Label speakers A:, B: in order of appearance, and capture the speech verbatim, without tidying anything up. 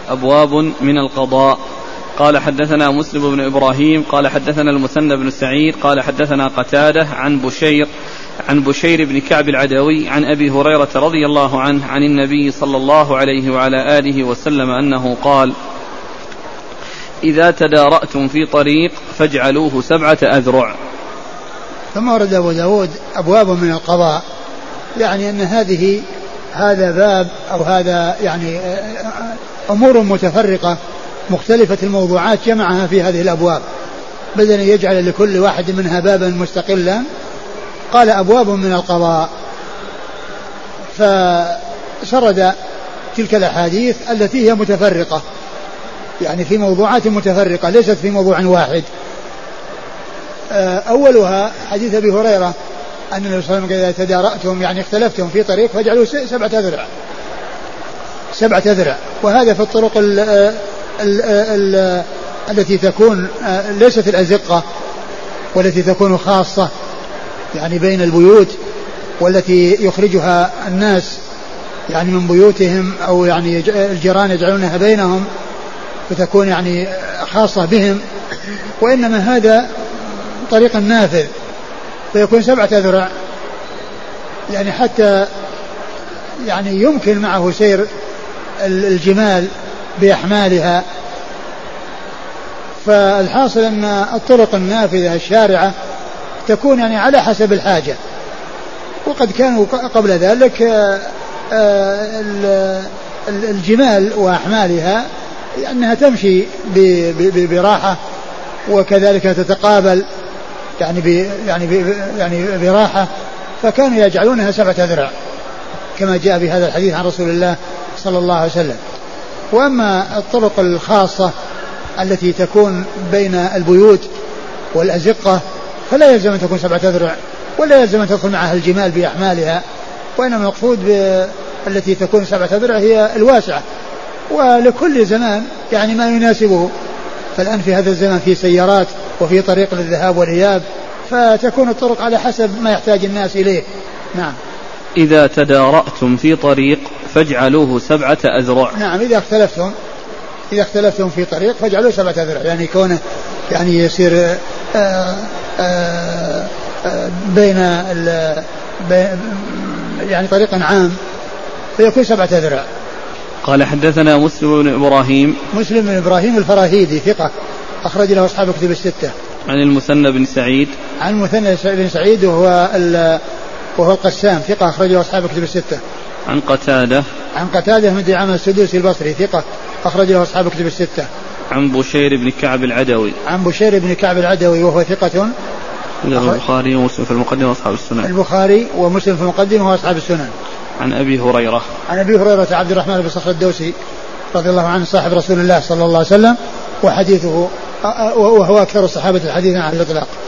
A: أبواب من القضاء. قال حدثنا مسلم بن إبراهيم قال حدثنا المثنى بن سعيد قال حدثنا قتادة عن بشير عن بشير بن كعب العدوي عن أبي هريرة رضي الله عنه عن النبي صلى الله عليه وعلى آله وسلم أنه قال: إذا تدارأتم في طريق فاجعلوه سبعة أذرع.
B: ثم ورد أبو داود أبواب من القضاء، يعني أن هذه هذا باب أو هذا يعني أمور متفرقة مختلفة الموضوعات جمعها في هذه الأبواب، بدل أن يجعل لكل واحد منها بابا مستقلا قال أبواب من القضاء. فسرد تلك الأحاديث التي هي متفرقة، يعني في موضوعات متفرقة ليست في موضوع واحد. أولها حديث أبي هريرة أن النبي صلى الله عليه وسلم إذا تدارأتم يعني اختلفتم في طريق فاجعلوا سبعة أذرع سبعة أذرع وهذا في الطرق ال ال ال التي تكون ليست الأزقة والتي تكون خاصة يعني بين البيوت، والتي يخرجها الناس يعني من بيوتهم أو يعني الجيران يجعلونها بينهم فتكون يعني خاصة بهم، وإنما هذا طريق نافذ فيكون سبعة أذرع يعني حتى يعني يمكن معه سير الجمال بأحمالها. فالحاصل أن الطرق النافذة الشارعة تكون يعني على حسب الحاجة، وقد كانوا قبل ذلك الجمال وأحمالها أنها تمشي براحة وكذلك تتقابل يعني ب يعني ب يعني براحة، فكانوا يجعلونها سبعة أذرع كما جاء في هذا الحديث عن رسول الله صلى الله عليه وسلم. وأما الطرق الخاصة التي تكون بين البيوت والأزقة فلا يلزم أن تكون سبعة أذرع ولا يلزم أن تدخل معها الجمال بأحمالها، وإنما المقصود التي تكون سبعة أذرع هي الواسعة، ولكل زمان يعني ما يناسبه. فالآن في هذا الزمان في سيارات وفي طريق للذهاب والإياب، فتكون الطرق على حسب ما يحتاج الناس إليه. نعم.
A: إذا تدارأتم في طريق فاجعلوه سبعة أذرع.
B: نعم، إذا اختلفتم إذا اختلفتم في طريق فاجعلوه سبعة أذرع، يعني كونه يعني يصير آآ آآ بين يعني طريق عام فيكون سبعة أذرع.
A: قال حدثنا مسلم بن إبراهيم
B: مسلم بن إبراهيم الفراهيدي ثقة أخرج له أصحاب كتب الستة.
A: عن المثنى بن سعيد
B: عن المثنى بن سعيد وهو وهو القسام ثقة أخرج له أصحاب كتب الستة.
A: عن قتادة
B: عن قتادة من دعامة السدوسي البصري ثقة أخرج له أصحاب كتب الستة.
A: عن بشير بن كعب العدوي
B: عن بشير بن كعب العدوي وهو ثقة
A: البخاري ومسلم في المقدمة وأصحاب السنن.
B: البخاري ومسلم في المقدمة وأصحاب السنن.
A: عن أبي هريرة
B: عن أبي هريرة عبد الرحمن بن صخر الدوسي رضي الله عنه صاحب رسول الله صلى الله عليه وسلم، وحديثه وهو أكثر الصحابة حديثا على الإطلاق.